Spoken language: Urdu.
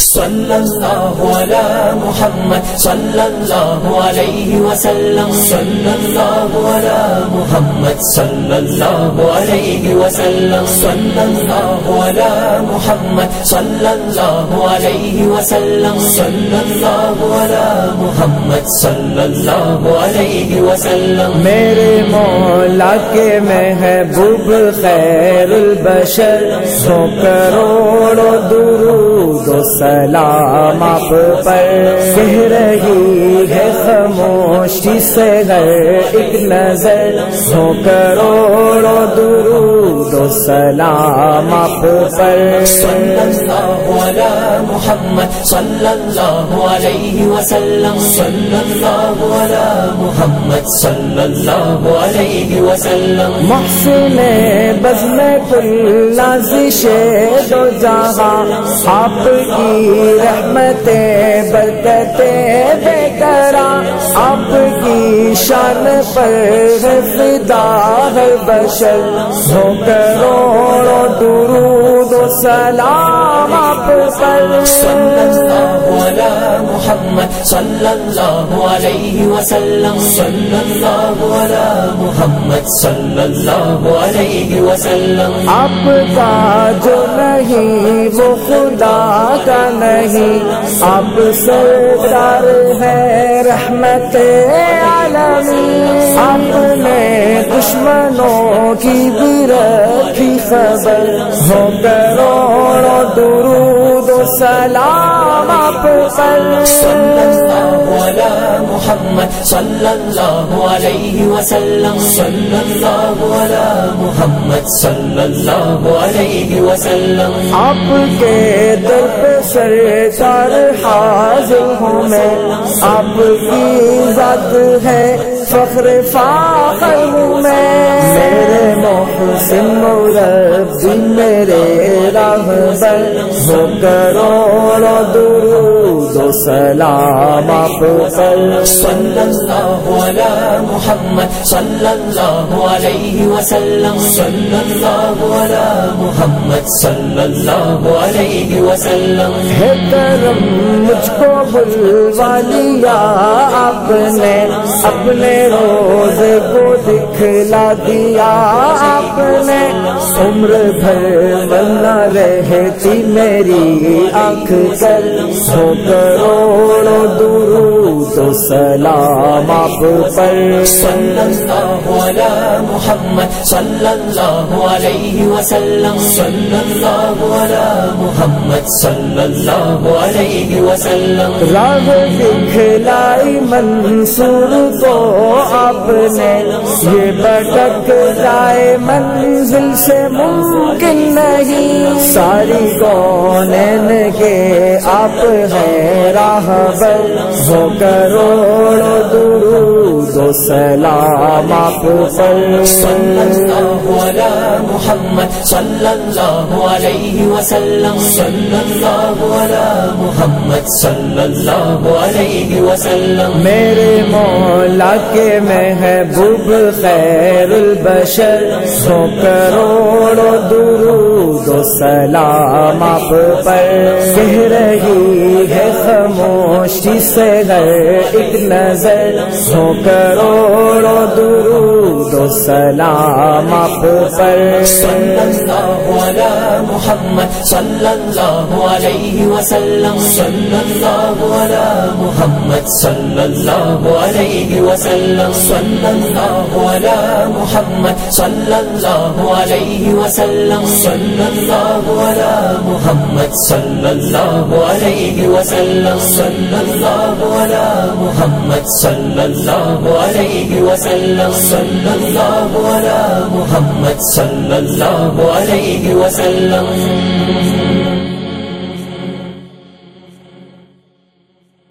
صلی اللہ علی محمد صلی اللہ علیہ وسلم صلی اللہ علی محمد صلی اللہ علیہ وسلم صلی اللہ علی محمد صلی اللہ علیہ وسلم صلی اللہ علی محمد صلی اللہ علیہ وسلم میرے مولا کے محبوب خیر البشر سو کروڑوں درود و سلام آپ پر کہہ رہی ہے خاموشی سے ہر ایک نظر سو کروڑوں درود و سلام آپ پر صلی اللہ علی محمد صلی اللہ علیہ وسلم صلی اللہ علی محمد صلی اللہ علیہ وسلم محسن بزم کل نازش دو جہاں آپ کی رحمتیں برکتیں بے قرار آپ کی شان پر فدا ہر بشر ہو کروڑوں درود و سلام آپ پر صلی اللہ علی محمد صلی اللہ علیہ وسلم صلی اللہ علی محمد صلی اللہ علیہ وسلم آپ کا جو نہیں وہ خدا کا نہیں آپ سردار ہے رحمت عالمین آپ نے دشمنوں کی بھی رکھی خبر ہو کروڑوں درود و سلام آپ پر صلی اللہ علی محمد صلی اللہ علیہ وسلم صلی اللہ علی محمد صلی اللہ علیہ وسلم آپ کے در پہ سرکار حاضر ہوں میں آپ کی ذات ہے فخر فاخر ہوں میں میرے محسن مربی میرے راہبر ہو کروڑوں درود و سلام آپ پر صلی اللہ علی محمد صلی اللہ علیہ وسلم صلی اللہ علی محمد صلی اللہ علیہ وسلم ہے کرم مجھ کو بلوا لیا آپ نے اپنے روزے کو دکھلا دیا آپ نے عمر بھر بنا رہتی میری آنکھ کر ہو کروڑوں درود و سلام آپ پر صلی اللہ علی محمد صلی اللہ علیہ وسلم صلی اللہ علی محمد صلی اللہ علیہ وسلم راہ دکھلائی منصور کو آپ نے یہ بھٹک جائے منزل سے ممکن نہیں ساری کونین کے آپ ہیں راہبر ہو کروڑوں درود و سلام آپ پر صلی اللہ علی محمد صلی اللہ علیہ وسلم صلی اللہ علی محمد صلی اللہ علیہ وسلم میرے مولا کے محبوب خیر البشر سو کروڑوں درود و سلام آپ پر کہہ رہی ہے خاموشی سے ہر ایک نظر ہو کروڑوں درود و سلام آپ پر صلی اللہ علی محمد صلی اللہ علیہ وسلم صلی اللہ علی محمد صلی اللہ علیہ وسلم صلی اللہ علی محمد صلی اللہ علیہ وسلم صلی اللہ علی محمد صلی اللہ علیہ وسلم صلی اللہ علی محمد صلی اللہ علیہ وسلم صلی اللہ علی محمد صلی اللہ علیہ وسلم